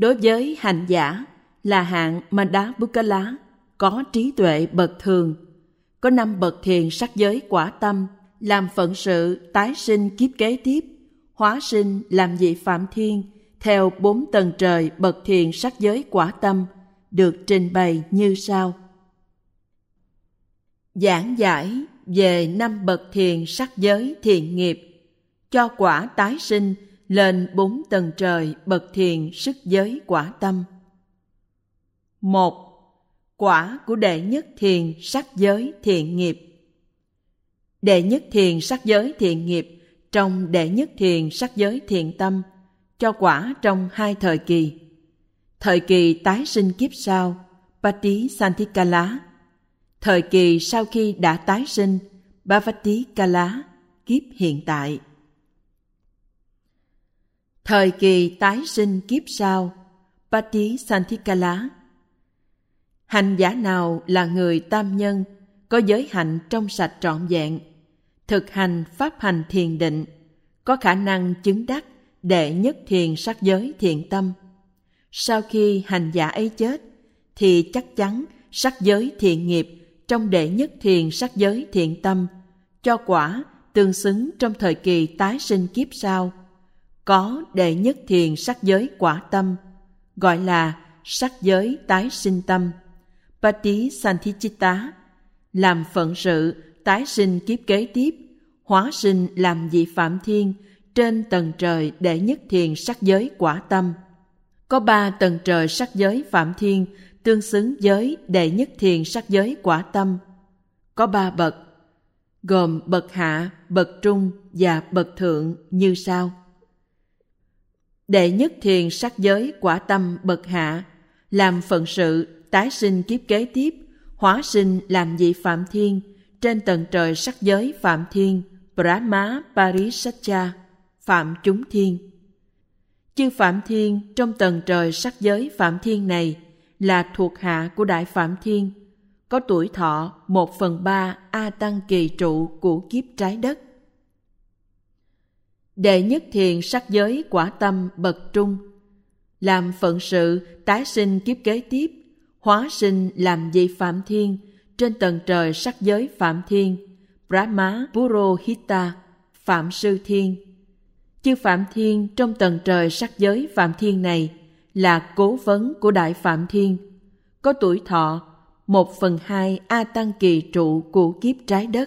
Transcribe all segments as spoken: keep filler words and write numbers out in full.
Đối với hành giả là hạng Madhya-bukala, có trí tuệ bậc thường, có năm bậc thiền sắc giới quả tâm, làm phận sự tái sinh kiếp kế tiếp, hóa sinh làm vị phạm thiên, theo bốn tầng trời bậc thiền sắc giới quả tâm, được trình bày như sau. Giảng giải về năm bậc thiền sắc giới thiện nghiệp, cho quả tái sinh lên bốn tầng trời bậc thiền sức giới quả tâm. Một. Quả của đệ nhất thiền sắc giới thiện nghiệp. Đệ nhất thiền sắc giới thiện nghiệp trong đệ nhất thiền sắc giới thiện tâm cho quả trong hai thời kỳ. Thời kỳ tái sinh kiếp sau, Patisanthikkala. Thời kỳ sau khi đã tái sinh, Bhavatikala, kiếp hiện tại. Thời kỳ tái sinh kiếp sau, Patisanthikkala. Hành giả nào là người tam nhân, có giới hạnh trong sạch trọn vẹn, thực hành pháp hành thiền định, có khả năng chứng đắc đệ nhất thiền sắc giới thiện tâm. Sau khi hành giả ấy chết, thì chắc chắn sắc giới thiện nghiệp trong đệ nhất thiền sắc giới thiện tâm cho quả tương xứng trong thời kỳ tái sinh kiếp sau, có đệ nhất thiền sắc giới quả tâm, gọi là sắc giới tái sinh tâm, Patisanthichitta, làm phận sự tái sinh kiếp kế tiếp, hóa sinh làm vị phạm thiên trên tầng trời đệ nhất thiền sắc giới quả tâm. Có ba tầng trời sắc giới phạm thiên tương xứng với đệ nhất thiền sắc giới quả tâm. Có ba bậc, gồm bậc hạ, bậc trung và bậc thượng như sau. Đệ nhất thiền sắc giới quả tâm bậc hạ làm phận sự tái sinh kiếp kế tiếp, hóa sinh làm vị phạm thiên trên tầng trời sắc giới phạm thiên, Brahma Parisatcha, phạm chúng thiên. Chư phạm thiên trong tầng trời sắc giới phạm thiên này là thuộc hạ của đại phạm thiên, có tuổi thọ một phần ba a tăng kỳ trụ của kiếp trái đất. Đệ nhất thiền sắc giới quả tâm bậc trung làm phận sự tái sinh kiếp kế tiếp, hóa sinh làm vị phạm thiên trên tầng trời sắc giới phạm thiên, Brahma Purohita, phạm sư thiên. Chư phạm thiên trong tầng trời sắc giới phạm thiên này là cố vấn của đại phạm thiên, có tuổi thọ một phần hai a tăng kỳ trụ của kiếp trái đất.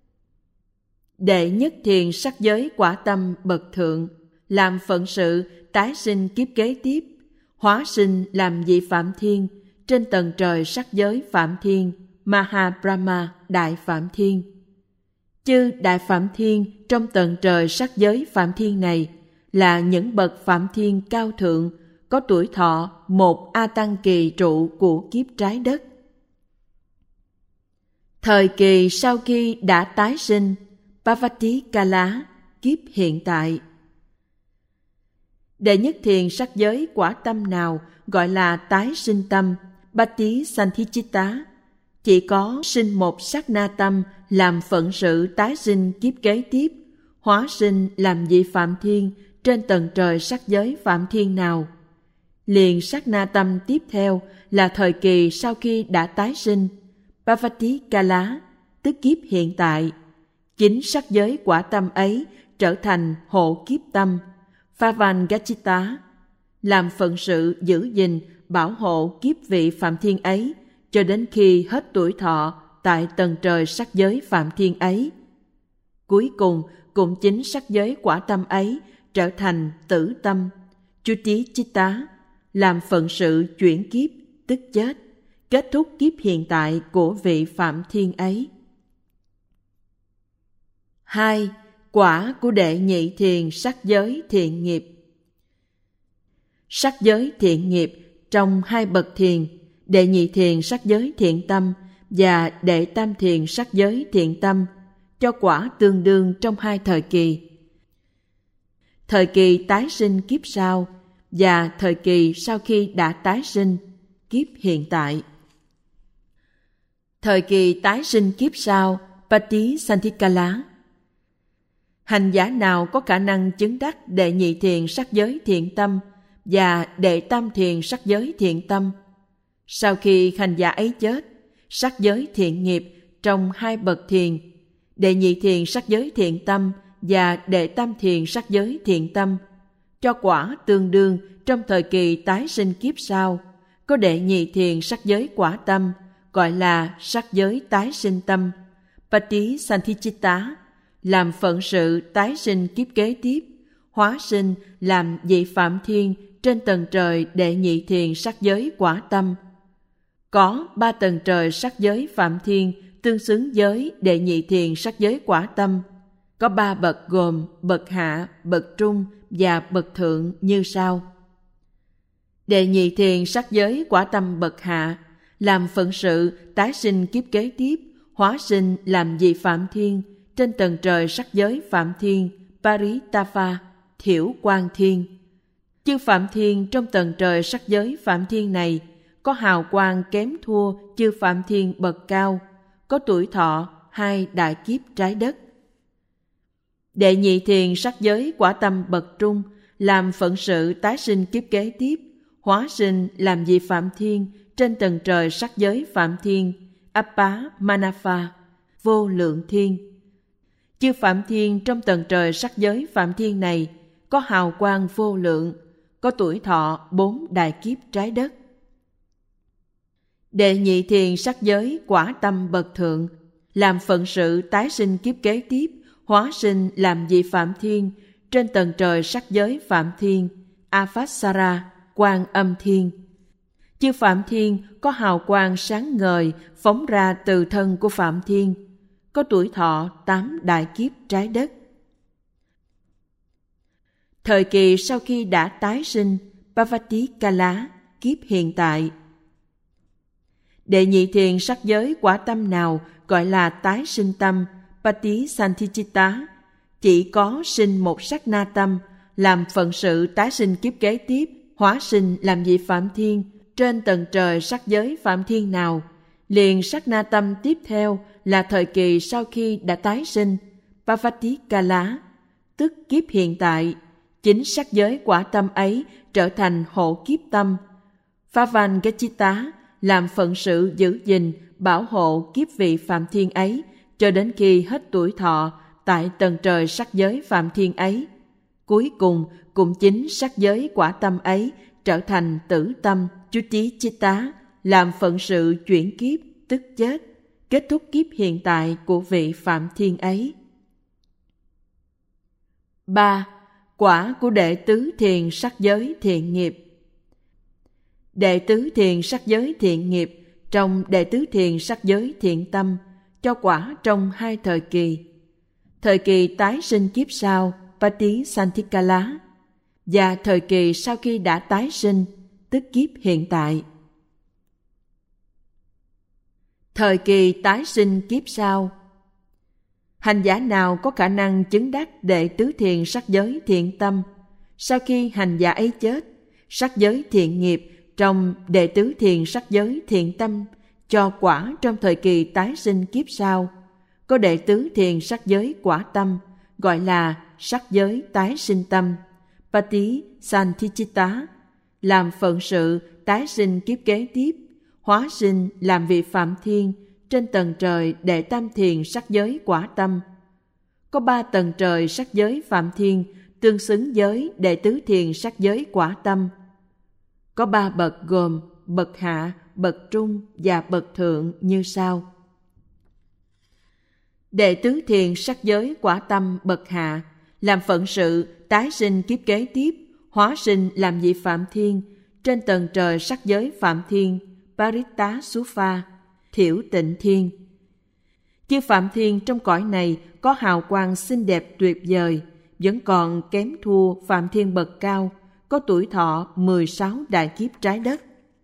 Đệ nhất thiền sắc giới quả tâm bậc thượng làm phận sự tái sinh kiếp kế tiếp, hóa sinh làm vị phạm thiên trên tầng trời sắc giới phạm thiên, Mahabrahma, đại phạm thiên. Chư đại phạm thiên trong tầng trời sắc giới phạm thiên này là những bậc phạm thiên cao thượng, có tuổi thọ một a tăng kỳ trụ của kiếp trái đất. Thời kỳ sau khi đã tái sinh, Bhavatikala, kiếp hiện tại. Đệ nhất thiền sắc giới quả tâm nào gọi là tái sinh tâm, Patisanthichitta, chỉ có sinh một sát na tâm làm phận sự tái sinh kiếp kế tiếp, hóa sinh làm vị phạm thiên trên tầng trời sắc giới phạm thiên nào. Liền sát na tâm tiếp theo là thời kỳ sau khi đã tái sinh, Bhavatikala, tức kiếp hiện tại. Chính sắc giới quả tâm ấy trở thành hộ kiếp tâm, Phavangachita, làm phận sự giữ gìn, bảo hộ kiếp vị phạm thiên ấy cho đến khi hết tuổi thọ tại tầng trời sắc giới phạm thiên ấy. Cuối cùng, cũng chính sắc giới quả tâm ấy trở thành tử tâm, Chutichitta, làm phận sự chuyển kiếp, tức chết, kết thúc kiếp hiện tại của vị phạm thiên ấy. Hai. Quả của đệ nhị thiền sắc giới thiện nghiệp. Sắc giới thiện nghiệp trong hai bậc thiền, đệ nhị thiền sắc giới thiện tâm và đệ tam thiền sắc giới thiện tâm, cho quả tương đương trong hai thời kỳ. Thời kỳ tái sinh kiếp sau và thời kỳ sau khi đã tái sinh, kiếp hiện tại. Thời kỳ tái sinh kiếp sau, Patisanthikkala. Hành giả nào có khả năng chứng đắc đệ nhị thiền sắc giới thiện tâm và đệ tam thiền sắc giới thiện tâm. Sau khi hành giả ấy chết, sắc giới thiện nghiệp trong hai bậc thiền, đệ nhị thiền sắc giới thiện tâm và đệ tam thiền sắc giới thiện tâm, cho quả tương đương trong thời kỳ tái sinh kiếp sau, có đệ nhị thiền sắc giới quả tâm, gọi là sắc giới tái sinh tâm, Patisanthichitta, làm phận sự tái sinh kiếp kế tiếp, hóa sinh làm vị phạm thiên trên tầng trời đệ nhị thiền sắc giới quả tâm. Có ba tầng trời sắc giới phạm thiên tương xứng với đệ nhị thiền sắc giới quả tâm. Có ba bậc gồm bậc hạ, bậc trung và bậc thượng như sau. Đệ nhị thiền sắc giới quả tâm bậc hạ, làm phận sự tái sinh kiếp kế tiếp, hóa sinh làm vị phạm thiên trên tầng trời sắc giới phạm thiên Paritapha, thiểu quang thiên. Chư phạm thiên trong tầng trời sắc giới phạm thiên này có hào quang kém thua chư phạm thiên bậc cao, có tuổi thọ hai đại kiếp trái đất. Đệ nhị thiền sắc giới quả tâm bậc trung, làm phận sự tái sinh kiếp kế tiếp, hóa sinh làm vị phạm thiên trên tầng trời sắc giới phạm thiên Appa Manapha, vô lượng thiên. Chư phạm thiên trong tầng trời sắc giới phạm thiên này có hào quang vô lượng, có tuổi thọ bốn đại kiếp trái đất. Đệ nhị thiền sắc giới quả tâm bậc thượng, làm phận sự tái sinh kiếp kế tiếp, hóa sinh làm vị phạm thiên trên tầng trời sắc giới phạm thiên Avassara, quang âm thiên. Chư phạm thiên có hào quang sáng ngời phóng ra từ thân của phạm thiên, có tuổi thọ tám đại kiếp trái đất. Thời kỳ sau khi đã tái sinh, Pavati Kala, kiếp hiện tại. Đệ nhị thiền sắc giới quả tâm nào gọi là tái sinh tâm Patisanthichitta, chỉ có sinh một sát na tâm, làm phận sự tái sinh kiếp kế tiếp, hóa sinh làm vị phạm thiên trên tầng trời sắc giới phạm thiên nào, liền sát na tâm tiếp theo là thời kỳ sau khi đã tái sinh Pavati Kala, tức kiếp hiện tại. Chính sắc giới quả tâm ấy trở thành hộ kiếp tâm Phavangachita, làm phận sự giữ gìn bảo hộ kiếp vị phạm thiên ấy cho đến khi hết tuổi thọ tại tầng trời sắc giới phạm thiên ấy. Cuối cùng cũng chính sắc giới quả tâm ấy trở thành tử tâm Chuti-chitta, làm phận sự chuyển kiếp tức chết, kết thúc kiếp hiện tại của vị phạm thiên ấy. ba. Quả của đệ tứ thiền sắc giới thiện nghiệp. Đệ tứ thiền sắc giới thiện nghiệp trong đệ tứ thiền sắc giới thiện tâm cho quả trong hai thời kỳ. Thời kỳ tái sinh kiếp sau Patisanthikkala và thời kỳ sau khi đã tái sinh, tức kiếp hiện tại. Thời kỳ tái sinh kiếp sau, hành giả nào có khả năng chứng đắc đệ tứ thiền sắc giới thiện tâm, sau khi hành giả ấy chết, sắc giới thiện nghiệp trong đệ tứ thiền sắc giới thiện tâm cho quả trong thời kỳ tái sinh kiếp sau, có đệ tứ thiền sắc giới quả tâm, gọi là sắc giới tái sinh tâm Patisanthichitta, làm phận sự tái sinh kiếp kế tiếp, hóa sinh làm vị phạm thiên trên tầng trời đệ tam thiền sắc giới quả tâm. Có ba tầng trời sắc giới phạm thiên tương xứng với đệ tứ thiền sắc giới quả tâm. Có ba bậc gồm bậc hạ, bậc trung và bậc thượng như sau. Đệ tứ thiền sắc giới quả tâm bậc hạ, làm phận sự tái sinh kiếp kế tiếp, hóa sinh làm vị phạm thiên trên tầng trời sắc giới phạm thiên Paritasufa, thiểu tịnh thiên. Chư phạm thiên trong cõi này có hào quang xinh đẹp tuyệt vời, vẫn còn kém thua phạm thiên bậc cao, có tuổi thọ mười sáu đại kiếp trái đất.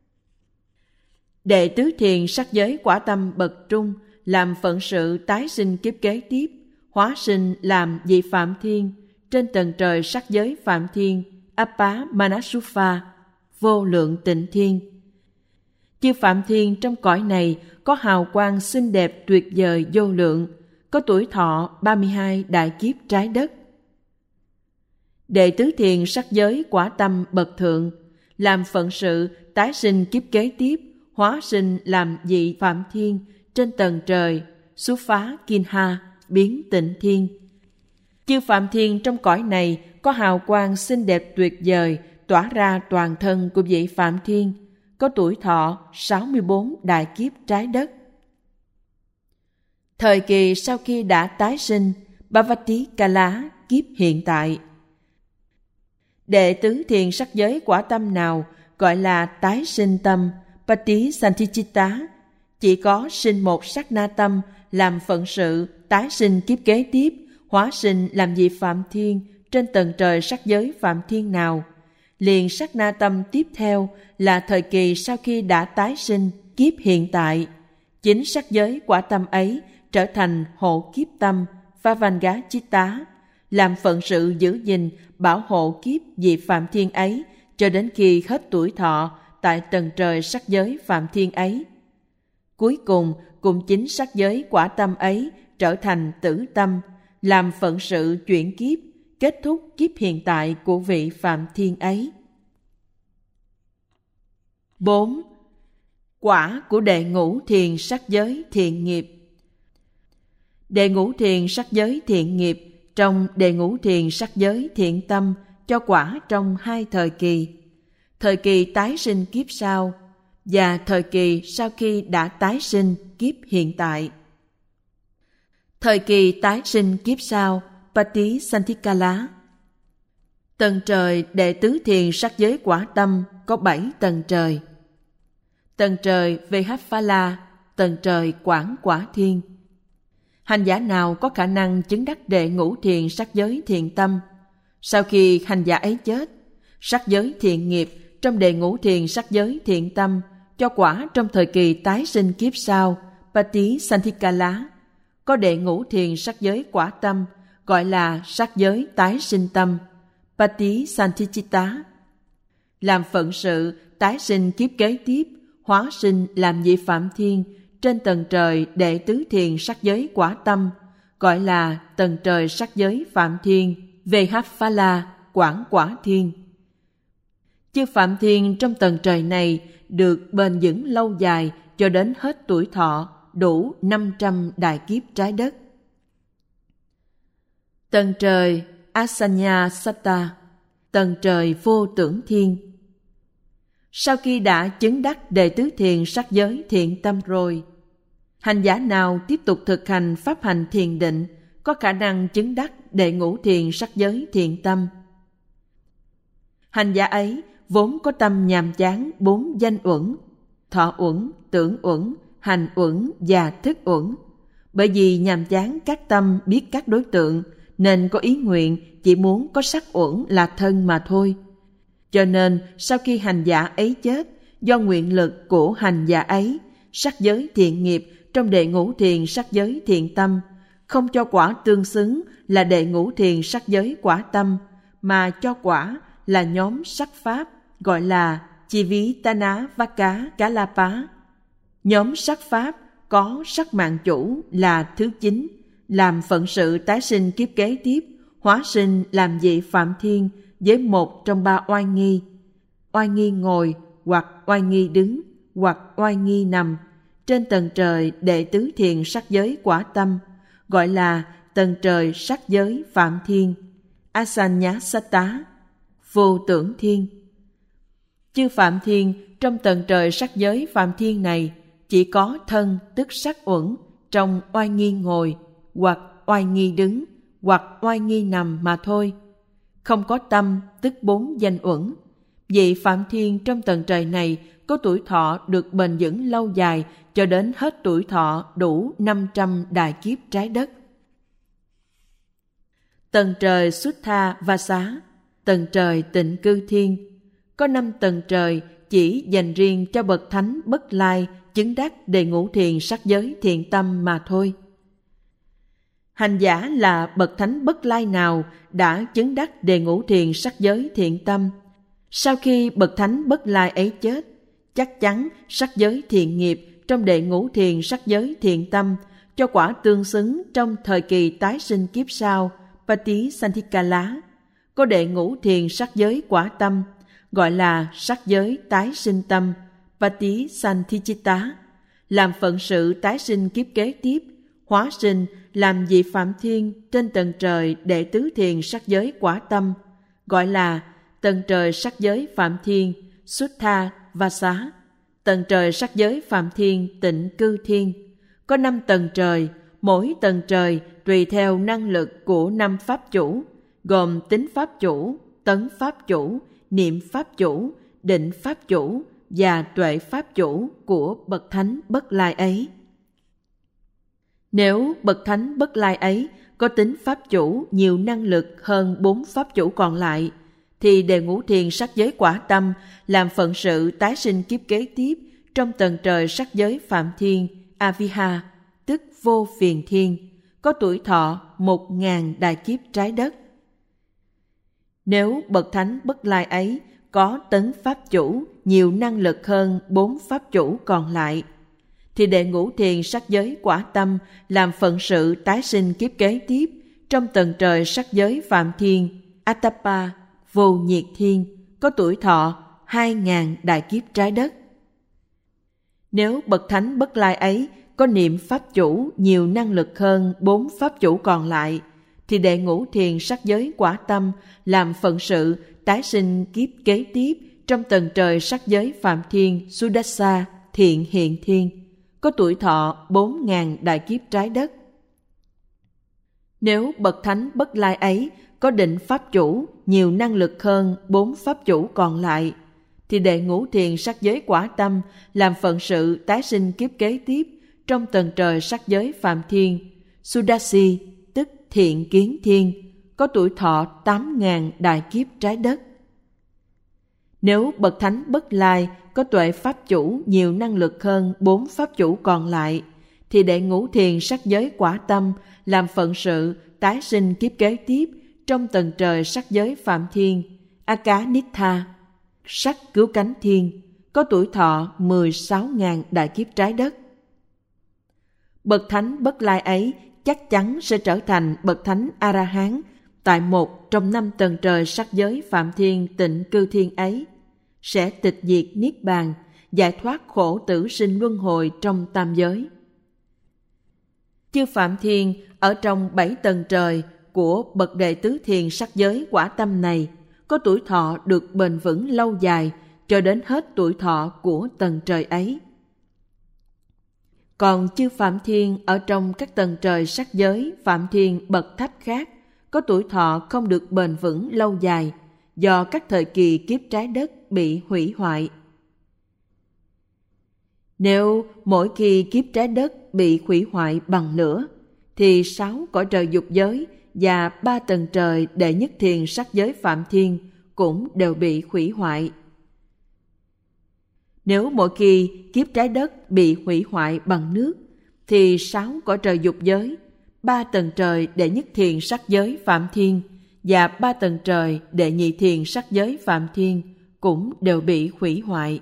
Đệ tứ thiền sắc giới quả tâm bậc trung, làm phận sự tái sinh kiếp kế tiếp, hóa sinh làm vị phạm thiên trên tầng trời sắc giới phạm thiên Appa Manasupha, vô lượng tịnh thiên. Chư phạm thiên trong cõi này có hào quang xinh đẹp tuyệt vời vô lượng, có tuổi thọ ba mươi hai đại kiếp trái đất. Đệ tứ thiền sắc giới quả tâm bậc thượng, làm phận sự tái sinh kiếp kế tiếp, hóa sinh làm vị phạm thiên trên tầng trời, xuất phá Kinha, biến tịnh thiên. Chư phạm thiên trong cõi này có hào quang xinh đẹp tuyệt vời tỏa ra toàn thân của vị phạm thiên, có tuổi thọ sáu mươi bốn đại kiếp trái đất. Thời kỳ sau khi đã tái sinh, Bhavati Kala kiếp hiện tại. Đệ tứ thiền sắc giới quả tâm nào gọi là tái sinh tâm, Patisanthichitta, chỉ có sinh một sát na tâm làm phận sự tái sinh kiếp kế tiếp, hóa sinh làm vị phạm thiên trên tầng trời sắc giới phạm thiên nào, liền sát na tâm tiếp theo là thời kỳ sau khi đã tái sinh kiếp hiện tại. Chính sắc giới quả tâm ấy trở thành hộ kiếp tâm Phavangha-chitta, làm phận sự giữ gìn bảo hộ kiếp vị phạm thiên ấy cho đến khi hết tuổi thọ tại tầng trời sắc giới phạm thiên ấy. Cuối cùng cùng chính sắc giới quả tâm ấy trở thành tử tâm, làm phận sự chuyển kiếp, kết thúc kiếp hiện tại của vị phạm thiên ấy. bốn. Quả của đệ ngũ thiền sắc giới thiện nghiệp. Đệ ngũ thiền sắc giới thiện nghiệp trong đệ ngũ thiền sắc giới thiện tâm cho quả trong hai thời kỳ: thời kỳ tái sinh kiếp sau và thời kỳ sau khi đã tái sinh kiếp hiện tại. Thời kỳ tái sinh kiếp sau, Patisanthikkala. Tầng trời đệ tứ thiền sắc giới quả tâm có bảy tầng trời. Tầng trời Vehaphala, tầng trời Quảng Quả Thiên. Hành giả nào có khả năng chứng đắc đệ ngũ thiền sắc giới thiện tâm, sau khi hành giả ấy chết, sắc giới thiện nghiệp trong đệ ngũ thiền sắc giới thiện tâm cho quả trong thời kỳ tái sinh kiếp sau, Patisanthikkala, có đệ ngũ thiền sắc giới quả tâm gọi là sắc giới tái sinh tâm, Patisanthichitta, làm phận sự tái sinh kiếp kế tiếp, hóa sinh làm vị phạm thiên trên tầng trời đệ tứ thiền sắc giới quả tâm gọi là tầng trời sắc giới phạm thiên Vehaphala, Quảng Quả Thiên. Chư phạm thiên trong tầng trời này được bền vững lâu dài cho đến hết tuổi thọ, đủ năm trăm đại kiếp trái đất. Tầng trời Asanya Satta, tầng trời vô tưởng thiên. Sau khi đã chứng đắc đệ tứ thiền sắc giới thiện tâm rồi, hành giả nào tiếp tục thực hành pháp hành thiền định có khả năng chứng đắc đệ ngũ thiền sắc giới thiện tâm. Hành giả ấy vốn có tâm nhàm chán bốn danh uẩn: thọ uẩn, tưởng uẩn, hành uẩn và thức uẩn. Bởi vì nhàm chán các tâm biết các đối tượng nên có ý nguyện chỉ muốn có sắc uẩn là thân mà thôi. Cho nên sau khi hành giả ấy chết, do nguyện lực của hành giả ấy, sắc giới thiện nghiệp trong đệ ngũ thiền sắc giới thiện tâm không cho quả tương xứng là đệ ngũ thiền sắc giới quả tâm, mà cho quả là nhóm sắc pháp gọi là Chivitana Vaka Kalapa. Nhóm sắc pháp có sắc mạng chủ là thứ chín, làm phận sự tái sinh kiếp kế tiếp, hóa sinh làm vị phạm thiên với một trong ba oai nghi: oai nghi ngồi, hoặc oai nghi đứng, hoặc oai nghi nằm trên tầng trời đệ tứ thiền sắc giới quả tâm gọi là tầng trời sắc giới phạm thiên Asanya-satta, vô tưởng thiên. Chư phạm thiên trong tầng trời sắc giới phạm thiên này chỉ có thân tức sắc uẩn trong oai nghi ngồi, hoặc oai nghi đứng, hoặc oai nghi nằm mà thôi, không có tâm tức bốn danh uẩn. Vị phạm thiên trong tầng trời này có tuổi thọ được bền vững lâu dài cho đến hết tuổi thọ đủ năm trăm đại kiếp trái đất. Tầng trời Suttha Vasa, tầng trời Tịnh Cư Thiên. Có năm tầng trời chỉ dành riêng cho bậc thánh bất lai chứng đắc đệ ngũ thiền sắc giới thiện tâm mà thôi. Hành giả là bậc thánh bất lai nào đã chứng đắc đệ ngũ thiền sắc giới thiện tâm, sau khi bậc thánh bất lai ấy chết, chắc chắn sắc giới thiện nghiệp trong đệ ngũ thiền sắc giới thiện tâm cho quả tương xứng trong thời kỳ tái sinh kiếp sau, Patisanthikkala, có đệ ngũ thiền sắc giới quả tâm, gọi là sắc giới tái sinh tâm, Patisanthicitta, làm phận sự tái sinh kiếp kế tiếp, hóa sinh làm vị phạm thiên trên tầng trời đệ tứ thiền sắc giới quả tâm, gọi là tầng trời sắc giới phạm thiên Suttha Vasa, tầng trời sắc giới phạm thiên tịnh cư thiên. Có năm tầng trời, mỗi tầng trời tùy theo năng lực của năm pháp chủ, gồm tính pháp chủ, tấn pháp chủ, niệm pháp chủ, định pháp chủ và tuệ pháp chủ của bậc thánh Bất Lai ấy. Nếu bậc thánh Bất Lai ấy có tính pháp chủ nhiều năng lực hơn bốn pháp chủ còn lại, thì đệ ngũ thiền sắc giới quả tâm làm phận sự tái sinh kiếp kế tiếp trong tầng trời sắc giới phạm thiên Aviha, tức vô phiền thiên, có tuổi thọ một ngàn đại kiếp trái đất. Nếu bậc thánh Bất Lai ấy có tấn pháp chủ nhiều năng lực hơn bốn pháp chủ còn lại, thì đệ ngũ thiền sắc giới quả tâm làm phận sự tái sinh kiếp kế tiếp trong tầng trời sắc giới phạm thiên Attapa, vô nhiệt thiên, có tuổi thọ hai ngàn đại kiếp trái đất. Nếu bậc thánh Bất Lai ấy có niệm pháp chủ nhiều năng lực hơn bốn pháp chủ còn lại, thì đệ ngũ thiền sắc giới quả tâm làm phận sự tái sinh kiếp kế tiếp trong tầng trời sắc giới phạm thiên Sudassha, thiện hiện thiên, có tuổi thọ bốn ngàn đại kiếp trái đất. Nếu bậc thánh Bất Lai ấy có định pháp chủ nhiều năng lực hơn bốn pháp chủ còn lại, thì đệ ngũ thiền sắc giới quả tâm làm phận sự tái sinh kiếp kế tiếp trong tầng trời sắc giới phạm thiên Sudasi, tức thiện kiến thiên, có tuổi thọ tám ngàn đại kiếp trái đất. Nếu bậc thánh Bất Lai có tuệ pháp chủ nhiều năng lực hơn bốn pháp chủ còn lại, thì đệ ngũ thiền sắc giới quả tâm làm phận sự tái sinh kiếp kế tiếp trong tầng trời sắc giới phạm thiên Akanitha, sắc cứu cánh thiên, có tuổi thọ mười sáu ngàn đại kiếp trái đất. Bậc thánh Bất Lai ấy chắc chắn sẽ trở thành bậc thánh A-la-hán tại một trong năm tầng trời sắc giới phạm thiên tịnh cư thiên ấy, sẽ tịch diệt niết bàn, giải thoát khổ tử sinh luân hồi trong tam giới. Chư phạm thiên ở trong bảy tầng trời của bậc đệ tứ thiền sắc giới quả tâm này có tuổi thọ được bền vững lâu dài cho đến hết tuổi thọ của tầng trời ấy. Còn chư phạm thiên ở trong các tầng trời sắc giới phạm thiên bậc thấp khác có tuổi thọ không được bền vững lâu dài do các thời kỳ kiếp trái đất bị hủy hoại. Nếu mỗi khi kiếp trái đất bị hủy hoại bằng lửa, thì sáu cõi trời dục giới và ba tầng trời đệ nhất thiền sắc giới phạm thiên cũng đều bị hủy hoại. Nếu mỗi khi kiếp trái đất bị hủy hoại bằng nước, thì sáu cõi trời dục giới, ba tầng trời đệ nhất thiền sắc giới phạm thiên và ba tầng trời đệ nhị thiền sắc giới phạm thiên cũng đều bị hủy hoại.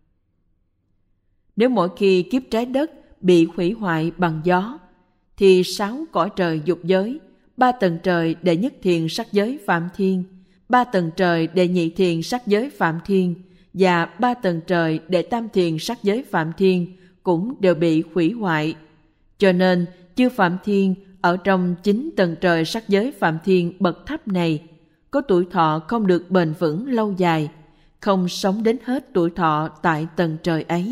Nếu mỗi khi kiếp trái đất bị hủy hoại bằng gió, thì sáu cõi trời dục giới, ba tầng trời đệ nhất thiền sắc giới phạm thiên, ba tầng trời đệ nhị thiền sắc giới phạm thiên và ba tầng trời đệ tam thiền sắc giới phạm thiên cũng đều bị hủy hoại. Cho nên chư phạm thiên ở trong chín tầng trời sắc giới phạm thiên bậc thấp này có tuổi thọ không được bền vững lâu dài, không sống đến hết tuổi thọ tại tầng trời ấy.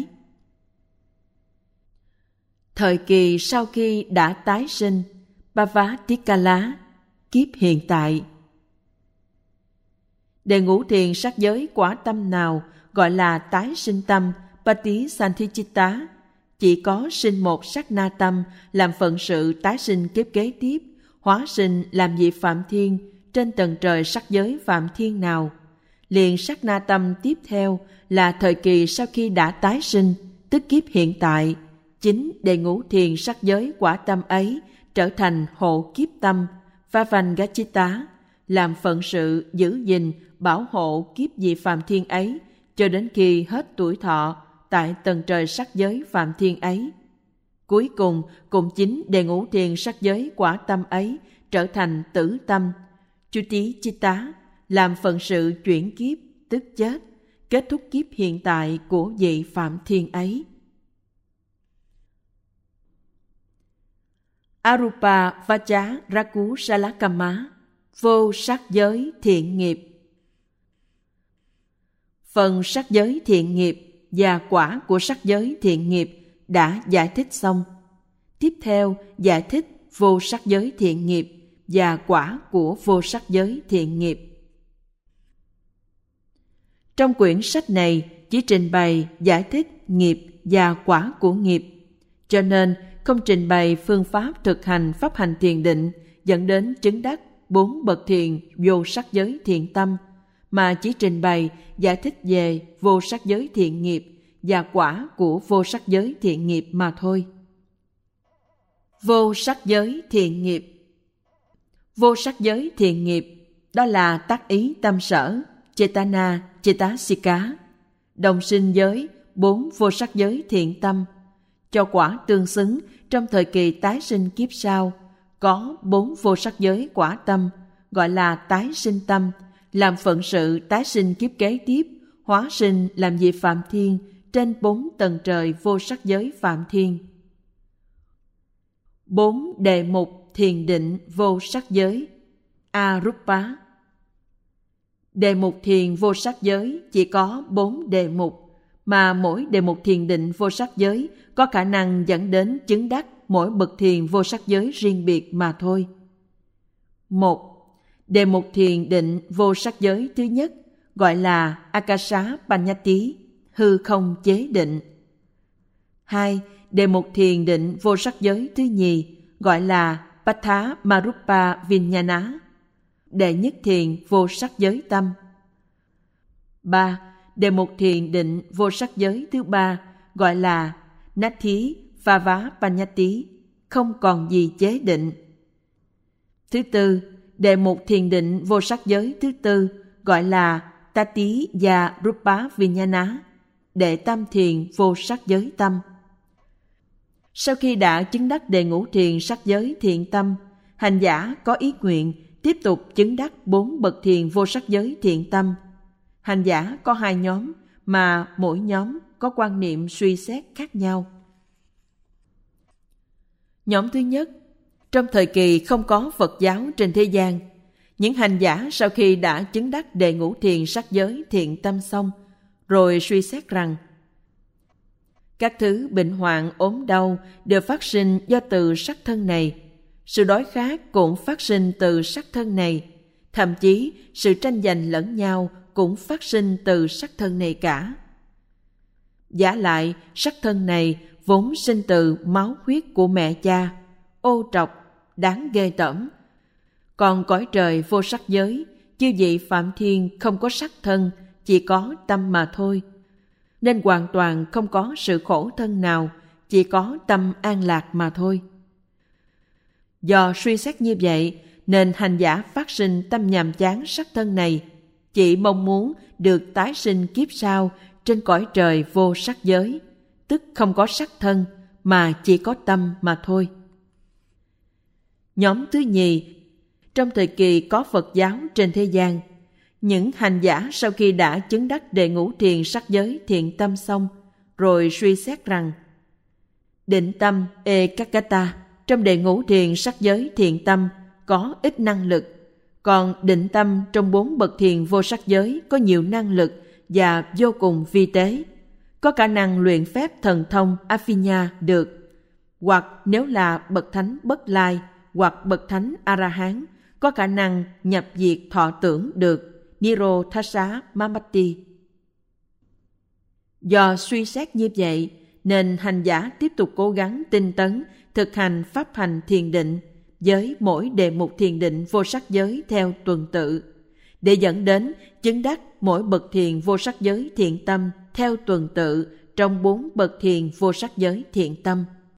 Thời kỳ sau khi đã tái sinh, Bhavatikala, kiếp hiện tại. Đệ ngũ thiền sắc giới quả tâm nào gọi là tái sinh tâm Patisanthicitta, chỉ có sinh một sát na tâm làm phận sự tái sinh kiếp kế tiếp, hóa sinh làm vị phạm thiên trên tầng trời sắc giới phạm thiên nào, liền sát na tâm tiếp theo là thời kỳ sau khi đã tái sinh, tức kiếp hiện tại. Chính đệ ngũ thiền sắc giới quả tâm ấy trở thành hộ kiếp tâm Vavangachita, làm phận sự giữ gìn bảo hộ kiếp vị phạm thiên ấy cho đến khi hết tuổi thọ tại tầng trời sắc giới phạm thiên ấy. Cuối cùng cùng chính đệ ngũ thiền sắc giới quả tâm ấy trở thành tử tâm Chuti Chitta, làm phận sự chuyển kiếp, tức chết, kết thúc kiếp hiện tại của vị Phạm Thiên ấy. Arupa Vacha Raku Salakama, vô sắc giới thiện nghiệp. Phần sắc giới thiện nghiệp và quả của sắc giới thiện nghiệp đã giải thích xong. Tiếp theo giải thích vô sắc giới thiện nghiệp và quả của vô sắc giới thiện nghiệp. Trong quyển sách này chỉ trình bày giải thích nghiệp và quả của nghiệp, cho nên không trình bày phương pháp thực hành pháp hành thiền định dẫn đến chứng đắc bốn bậc thiền vô sắc giới thiện tâm, mà chỉ trình bày giải thích về vô sắc giới thiện nghiệp và quả của vô sắc giới thiện nghiệp mà thôi. Vô sắc giới thiện nghiệp. Vô sắc giới thiện nghiệp đó là tác ý tâm sở, Chetana, Chetasika, đồng sinh giới bốn vô sắc giới thiện tâm, cho quả tương xứng trong thời kỳ tái sinh kiếp sau, có bốn vô sắc giới quả tâm, gọi là tái sinh tâm, làm phận sự tái sinh kiếp kế tiếp, hóa sinh làm vị Phạm Thiên trên bốn tầng trời vô sắc giới Phạm Thiên. Bốn đề mục thiền định vô sắc giới. Arupa. Đề mục thiền vô sắc giới chỉ có bốn đề mục, mà mỗi đề mục thiền định vô sắc giới có khả năng dẫn đến chứng đắc mỗi bậc thiền vô sắc giới riêng biệt mà thôi. Một. Đề mục thiền định vô sắc giới thứ nhất gọi là Akasa Panyati, hư không chế định. Hai. Đề mục thiền định vô sắc giới thứ nhì gọi là Patha Marupa Vinyana, đệ nhất thiền vô sắc giới tâm. Ba. Đề mục thiền định vô sắc giới thứ ba gọi là Nathi Phava Panyati, không còn gì chế định. Thứ tư, đề mục thiền định vô sắc giới thứ tư gọi là Tati và Rupa Vinyana, đệ tam thiền vô sắc giới tâm. Sau khi đã chứng đắc đệ ngũ thiền sắc giới thiện tâm, hành giả có ý nguyện tiếp tục chứng đắc bốn bậc thiền vô sắc giới thiện tâm. Hành giả có hai nhóm, mà mỗi nhóm có quan niệm suy xét khác nhau. Nhóm thứ nhất, trong thời kỳ không có Phật giáo trên thế gian, những hành giả sau khi đã chứng đắc đệ ngũ thiền sắc giới thiện tâm xong, rồi suy xét rằng các thứ bệnh hoạn ốm đau đều phát sinh do từ sắc thân này, sự đói khát cũng phát sinh từ sắc thân này, thậm chí sự tranh giành lẫn nhau cũng phát sinh từ sắc thân này cả. Giả lại, sắc thân này vốn sinh từ máu huyết của mẹ cha, ô trọc, đáng ghê tởm. Còn cõi trời vô sắc giới, chư vị Phạm Thiên không có sắc thân, chỉ có tâm mà thôi, nên hoàn toàn không có sự khổ thân nào, chỉ có tâm an lạc mà thôi. Do suy xét như vậy, nên hành giả phát sinh tâm nhàm chán sắc thân này, chỉ mong muốn được tái sinh kiếp sau trên cõi trời vô sắc giới, tức không có sắc thân mà chỉ có tâm mà thôi. Nhóm thứ nhì, trong thời kỳ có Phật giáo trên thế gian, những hành giả sau khi đã chứng đắc đệ ngũ thiền sắc giới thiện tâm xong, rồi suy xét rằng định tâm Ekakata trong đệ ngũ thiền sắc giới thiện tâm có ít năng lực, còn định tâm trong bốn bậc thiền vô sắc giới có nhiều năng lực và vô cùng vi tế, có khả năng luyện phép thần thông Afinya được, hoặc nếu là bậc thánh Bất Lai hoặc bậc thánh A-la-hán, có khả năng nhập diệt thọ tưởng được, Nirodhasa Mamati. Do suy xét như vậy, nên hành giả tiếp tục cố gắng tinh tấn thực hành pháp hành thiền định với mỗi đề mục thiền định vô sắc giới theo tuần tự, để dẫn đến chứng đắc mỗi bậc thiền vô sắc giới thiện tâm theo tuần tự trong bốn bậc thiền vô sắc giới thiện tâm.